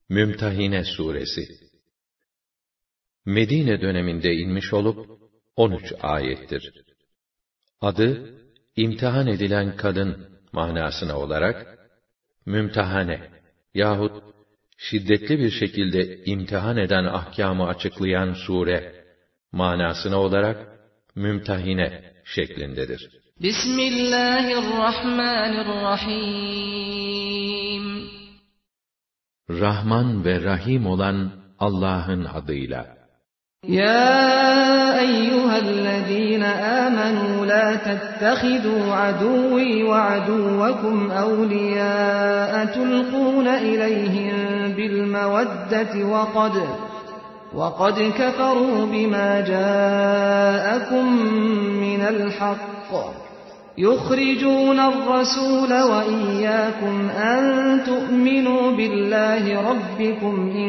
Mümtehine Suresi Medine döneminde inmiş olup 13 ayettir. Adı imtihan edilen kadın manasına olarak mümtehane yahut şiddetli bir şekilde imtihan eden ahkamı açıklayan sure manasına olarak mümtehine şeklindedir. Bismillahirrahmanirrahim. Rahman ve Rahim olan Allah'ın adıyla. Ya eyyühellezîne âmenû lâ tettehidû adûvî ve adûvekum evliyâe tulqûne ileyhim bilmeveddeti وَقَدْ كَفَرُوا بِمَا جَاءَكُمْ مِنَ الْحَقِّ يُخْرِجُونَ الرَّسُولَ وَإِيَّاكُمْ أَن تُؤْمِنُوا بِاللَّهِ رَبِّكُمْ إِن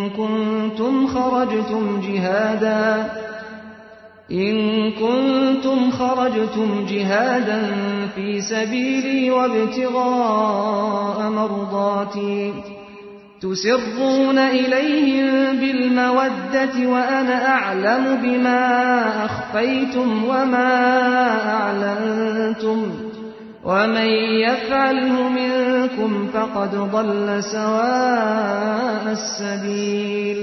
كُنتُمْ خَرَجْتُمْ جِهَادًا فِي سَبِيلِي وَابْتِغَاءَ مَرْضَاتِي تُسِرُّونَ إِلَيْهِمْ بِالْمَوَدَّةِ وَأَنَا أَعْلَمُ بِمَا أَخْفَيْتُمْ وَمَا أَعْلَنتُمْ وَمَنْ يَفْعَلْهُ مِنكُمْ فَقَدْ ضَلَّ سَوَاءَ السَّبِيلِ.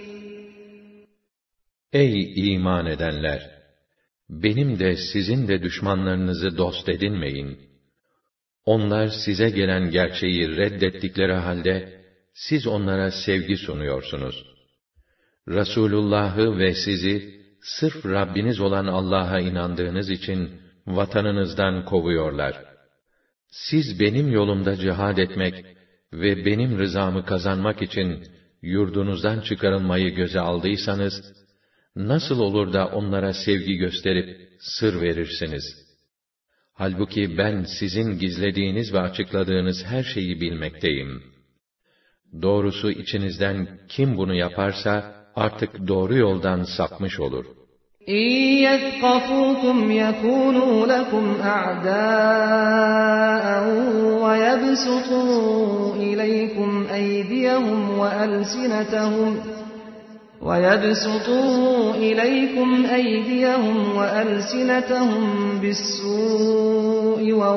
Ey iman edenler! Benim de sizin de düşmanlarınızı dost edinmeyin. Onlar size gelen gerçeği reddettikleri halde, siz onlara sevgi sunuyorsunuz. Resulullah'ı ve sizi, sırf Rabbiniz olan Allah'a inandığınız için, vatanınızdan kovuyorlar. Siz benim yolumda cihad etmek ve benim rızamı kazanmak için, yurdunuzdan çıkarılmayı göze aldıysanız, nasıl olur da onlara sevgi gösterip, sır verirsiniz? Halbuki ben sizin gizlediğiniz ve açıkladığınız her şeyi bilmekteyim. Doğrusu içinizden kim bunu yaparsa artık doğru yoldan sapmış olur. İyyezkafûkum yekûnû lekum a'dâ'en ve yebsutû ileykum eydiyehum ve elsinetehum bis-sû'i ve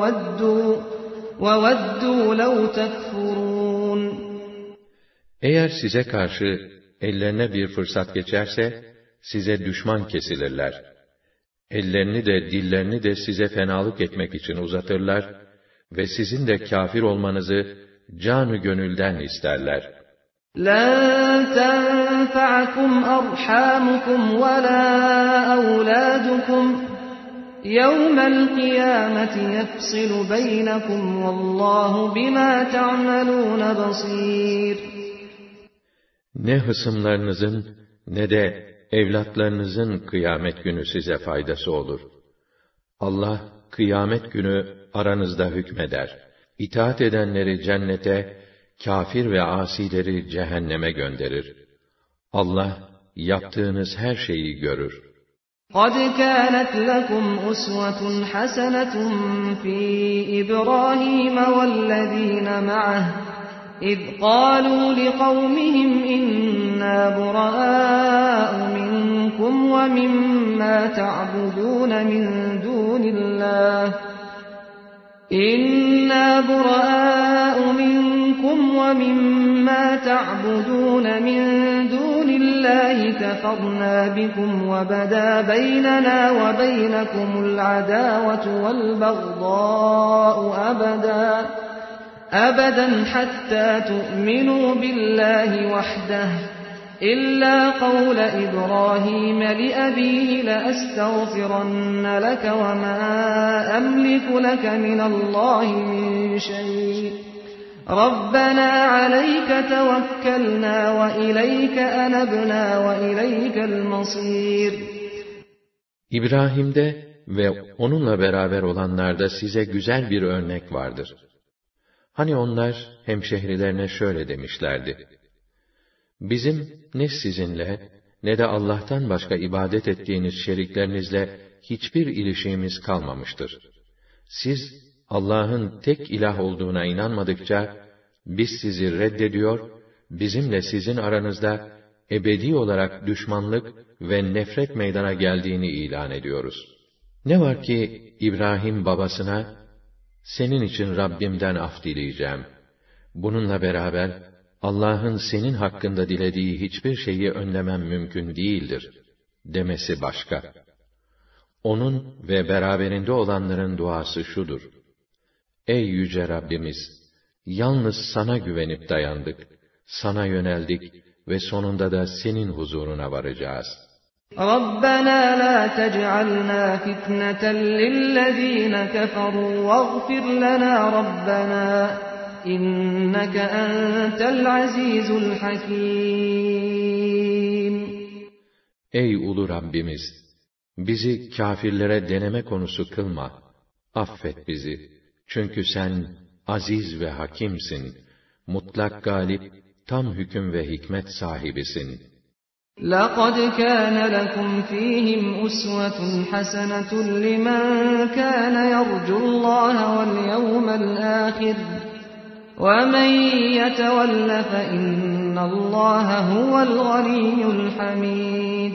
veddû lev tekfurûn. Eğer size karşı ellerine bir fırsat geçerse, size düşman kesilirler. Ellerini de dillerini de size fenalık etmek için uzatırlar ve sizin de kâfir olmanızı canı gönülden isterler. لَنْ تَنْفَعَكُمْ أَرْحَامُكُمْ وَلَا أَوْلَادُكُمْ يَوْمَ الْقِيَامَةِ يَفْصِلُ بَيْنَكُمْ وَاللّٰهُ بِمَا تَعْمَلُونَ بَصِيرٌ. Ne hısımlarınızın ne de evlatlarınızın kıyamet günü size faydası olur. Allah kıyamet günü aranızda hükmeder. İtaat edenleri cennete, kâfir ve asileri cehenneme gönderir. Allah yaptığınız her şeyi görür. قَدْ كَانَتْ لَكُمْ أُسْوَةٌ حَسَنَةٌ فِي إِبْرَاهِيمَ وَالَّذِينَ مَعَهُ إِذْ قَالُوا لِقَوْمِهِمْ إِنَّا بُرَآءُ مِنكُمْ وَمِمَّا تَعْبُدُونَ مِن دُونِ اللَّهِ كَفَرْنَا بِكُمْ وَبَدَا بَيْنَنَا وَبَيْنَكُمُ الْعَدَاوَةُ وَالْبَغْضَاءُ أَبَدًا حَتَّى تُؤْمِنُوا بِاللَّهِ وَحْدَهُ إِلَّا قَوْلَ إِبْرَاهِيمَ لِأَبِيهِ لَأَسْتَغْفِرَنَّ لَكَ وَمَا أَمْلِكُ لَكَ مِنَ اللَّهِ مِنْ شَيْءٍ رَبَّنَا عَلَيْكَ تَوَكَّلْنَا وَإِلَيْكَ أَنَبْنَا وَإِلَيْكَ الْمَصِيرُ. İbrahim'de ve onunla beraber olanlarda size güzel bir örnek vardır. Hani onlar hemşehrilerine şöyle demişlerdi: Bizim ne sizinle ne de Allah'tan başka ibadet ettiğiniz şeriklerinizle hiçbir ilişkimiz kalmamıştır. Siz Allah'ın tek ilah olduğuna inanmadıkça biz sizi reddediyor bizimle sizin aranızda ebedi olarak düşmanlık ve nefret meydana geldiğini ilan ediyoruz. Ne var ki İbrahim babasına, senin için Rabbimden af dileyeceğim. Bununla beraber Allah'ın senin hakkında dilediği hiçbir şeyi önlemem mümkün değildir demesi başka. Onun ve beraberinde olanların duası şudur: Ey yüce Rabbimiz! Yalnız sana güvenip dayandık, sana yöneldik ve sonunda da senin huzuruna varacağız. رَبَّنَا لَا تَجْعَلْنَا فِتْنَةً لِلَّذ۪ينَ كَفَرُوا وَاغْفِرْ لَنَا رَبَّنَا إِنَّكَ أَنْتَ الْعَز۪يزُ الْحَك۪يمُ. Ey ulu Rabbimiz! Bizi kâfirlere deneme konusu kılma. Affet bizi. Çünkü sen aziz ve hakimsin. Mutlak galip, tam hüküm ve hikmet sahibisin. لَقَدْ كَانَ لَكُمْ ف۪يهِمْ أُسْوَةٌ حَسَنَةٌ لِمَنْ كَانَ يَرْجُو اللّٰهَ وَالْيَوْمَ الْآخِرَ وَمَنْ يَتَوَلَّ فَإِنَّ اللّٰهَ هُوَ الْغَنِيُّ الْحَمِيدُ.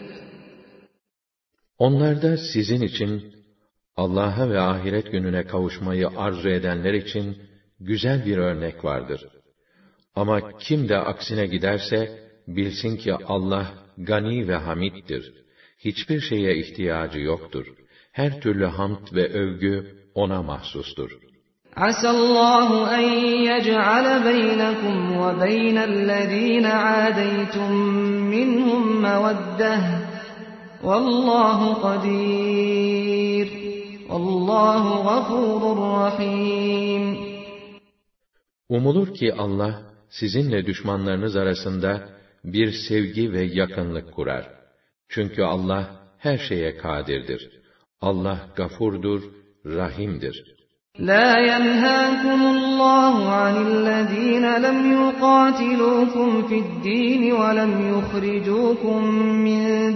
Onlarda sizin için, Allah'a ve ahiret gününe kavuşmayı arzu edenler için güzel bir örnek vardır. Ama kim de aksine giderse, bilsin ki Allah gani ve hamiddir. Hiçbir şeye ihtiyacı yoktur. Her türlü hamd ve övgü ona mahsustur. Asallahu en yec'ale beynekum ve beynellezîne âdeytum minhum meveddeh. Vallahu kadir. Vallahu gafurur rahim. Umulur ki Allah, sizinle düşmanlarınız arasında bir sevgi ve yakınlık kurar. Çünkü Allah her şeye kadirdir. Allah gafurdur, rahimdir. La yenhâkumullahu anillezîne lem yukâtilûkum fi'd-dîn ve lem yuhricûkum min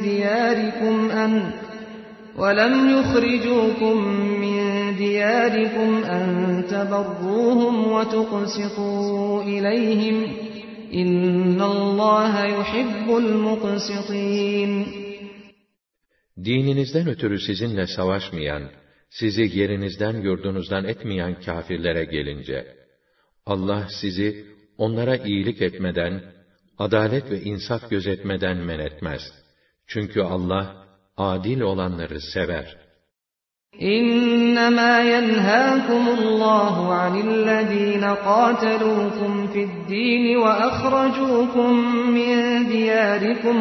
diyârikum en teberrûhum ve tuqsitû ileyhim. İnnallâhe yuhibbul muqsitin. Dininizden ötürü sizinle savaşmayan, sizi yerinizden yurdunuzdan etmeyen kâfirlere gelince, Allah sizi onlara iyilik etmeden, adalet ve insaf gözetmeden men etmez. Çünkü Allah adil olanları sever. İnnemâ yenhâkumullahu anillezîne qâtelûkum fi'd-dîn ve ahracûkum min diyârikum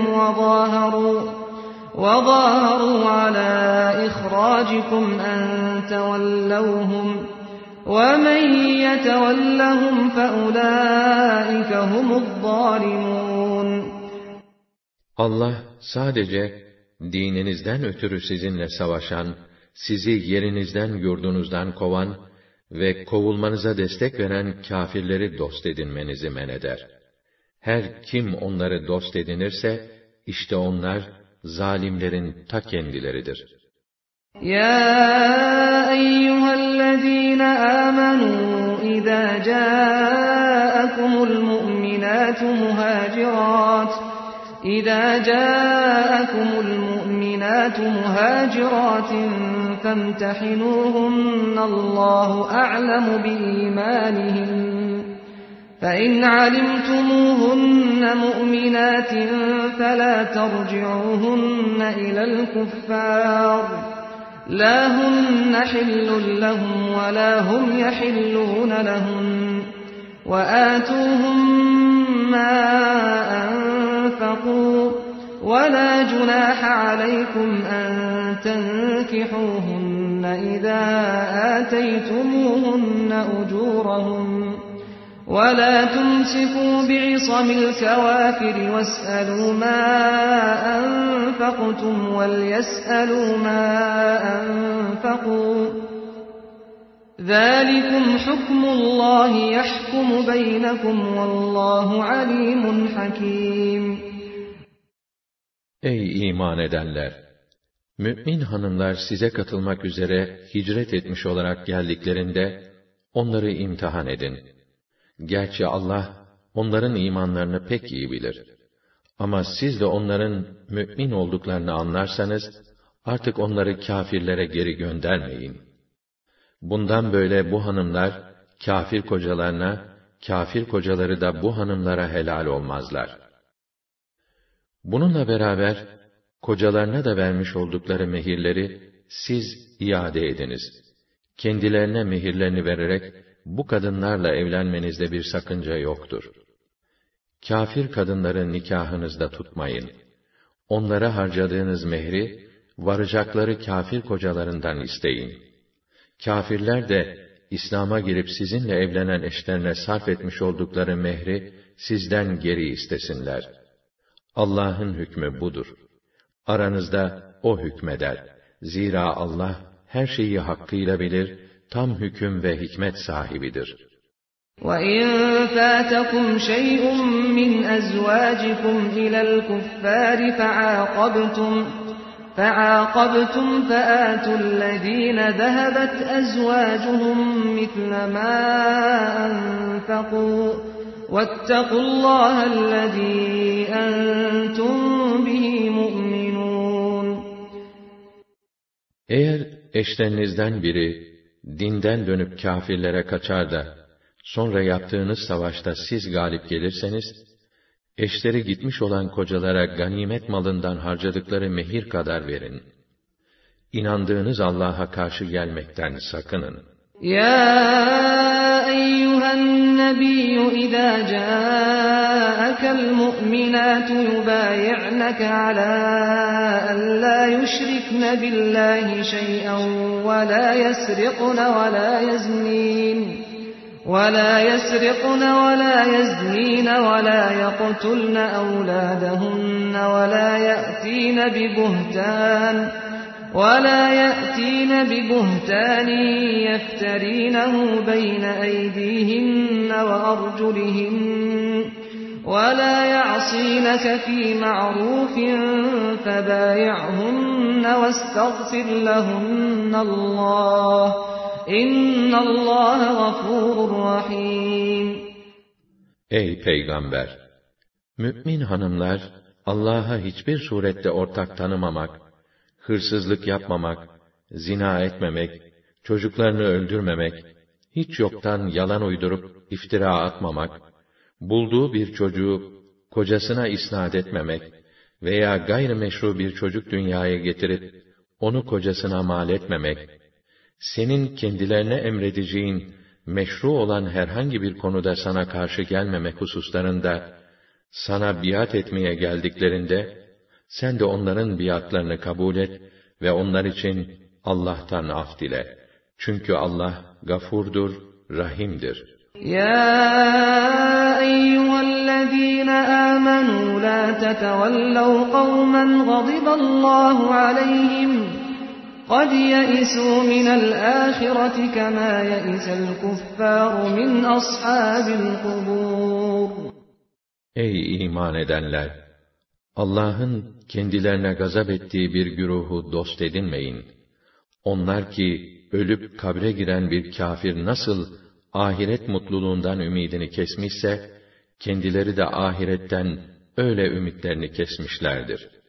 ve zâharû alâ ihrâcikum en tevellevhum ve men yetevellehum feulâike humuzzâlimûn. Allah sadece dininizden ötürü sizinle savaşan, sizi yerinizden yurdunuzdan kovan ve kovulmanıza destek veren kâfirleri dost edinmenizi men eder. Her kim onları dost edinirse, işte onlar zalimlerin ta kendileridir. Ya eyyühellezîne âmenû idâ câekumul mu'minâtu muhâcirât فامتحنوهن الله أعلم بإيمانهن فإن علمتموهن مؤمنات فلا ترجعوهن إلى الكفار لا هن حل لهم ولا هم يحلون لهن وآتوهم ما أنفقوا ولا جناح عليكم أن تنكحوهن إذا آتيتموهن أجورهم ولا تمسكوا بعصم الكوافر واسألوا ما أنفقتم وليسألوا ما أنفقوا ذَٰلِكُمْ حُكْمُ اللّٰهِ يَحْكُمُ بَيْنَكُمْ وَاللّٰهُ عَلِيمٌ حَكِيمٌ. Ey iman edenler! Mü'min hanımlar size katılmak üzere hicret etmiş olarak geldiklerinde, onları imtihan edin. Gerçi Allah, onların imanlarını pek iyi bilir. Ama siz de onların mümin olduklarını anlarsanız, artık onları kâfirlere geri göndermeyin. Bundan böyle bu hanımlar, kâfir kocalarına, kâfir kocaları da bu hanımlara helal olmazlar. Bununla beraber, kocalarına da vermiş oldukları mehirleri, siz iade ediniz. Kendilerine mehirlerini vererek, bu kadınlarla evlenmenizde bir sakınca yoktur. Kâfir kadınları nikahınızda tutmayın. Onlara harcadığınız mehri, varacakları kâfir kocalarından isteyin. Kâfirler de, İslam'a girip sizinle evlenen eşlerine sarf etmiş oldukları mehri, sizden geri istesinler. Allah'ın hükmü budur. Aranızda O hükmeder. Zira Allah, her şeyi hakkıyla bilir, tam hüküm ve hikmet sahibidir. وَإِنْ فَاتَكُمْ شَيْءٌ مِّنْ أَزْوَاجِكُمْ إِلَى الْكُفَّارِ فَعَاقَبْتُمْ فَآتُوا الَّذِينَ ذَهَبَتْ أَزْوَاجُهُمْ مِثْلَ مَا أَنفَقُوا وَاتَّقُوا اللَّهَ الَّذِي أَنْتُمْ بِهِ مُؤْمِنُونَ. Eğer eşlerinizden biri, dinden dönüp kâfirlere kaçar da, sonra yaptığınız savaşta siz galip gelirseniz, eşleri gitmiş olan kocalara ganimet malından harcadıkları mehir kadar verin. İnandığınız Allah'a karşı gelmekten sakının. Ya eyyühen nebiyyü izâ câekel mu'minâtu yubâyi'neke alâ en lâ yüşrikne billâhi şey'en ve lâ yesriqne ve lâ yeznîn. وَلَا يَسْرِقْنَ وَلَا يَزْنِينَ وَلَا يَقْتُلْنَ أَوْلَادَهُنَّ وَلَا يَأْتِينَ بِبُهْتَانٍ يَفْتَرِينَهُ بَيْنَ أَيْدِيهِنَّ وَأَرْجُلِهِنَّ وَلَا يَعْصِينَكَ فِي مَعْرُوفٍ فَبَايِعْهُنَّ وَاسْتَغْفِرْ لَهُنَّ اللّٰهَ İnnallâhe gafûrur rahîm. Ey Peygamber! Mü'min hanımlar, Allah'a hiçbir surette ortak tanımamak, hırsızlık yapmamak, zina etmemek, çocuklarını öldürmemek, hiç yoktan yalan uydurup iftira atmamak, bulduğu bir çocuğu kocasına isnat etmemek veya gayrimeşru bir çocuk dünyaya getirip onu kocasına mal etmemek, senin kendilerine emredeceğin meşru olan herhangi bir konuda sana karşı gelmemek hususlarında, sana biat etmeye geldiklerinde, sen de onların biatlarını kabul et ve onlar için Allah'tan af dile. Çünkü Allah gafurdur, rahimdir. Ya eyyühellezîne âmenû lâ tetevellev kavmen gadiballahu aleyhim قَدْ يَئِسُوا مِنَ الْآخِرَةِ كَمَا يَئِسَ الْكُفَّارُ مِنْ أَصْحَابِ الْقُبُورِ. Ey iman edenler! Allah'ın kendilerine gazap ettiği bir güruhu dost edinmeyin. Onlar ki, ölüp kabre giren bir kâfir nasıl ahiret mutluluğundan ümidini kesmişse, kendileri de ahiretten öyle ümitlerini kesmişlerdir.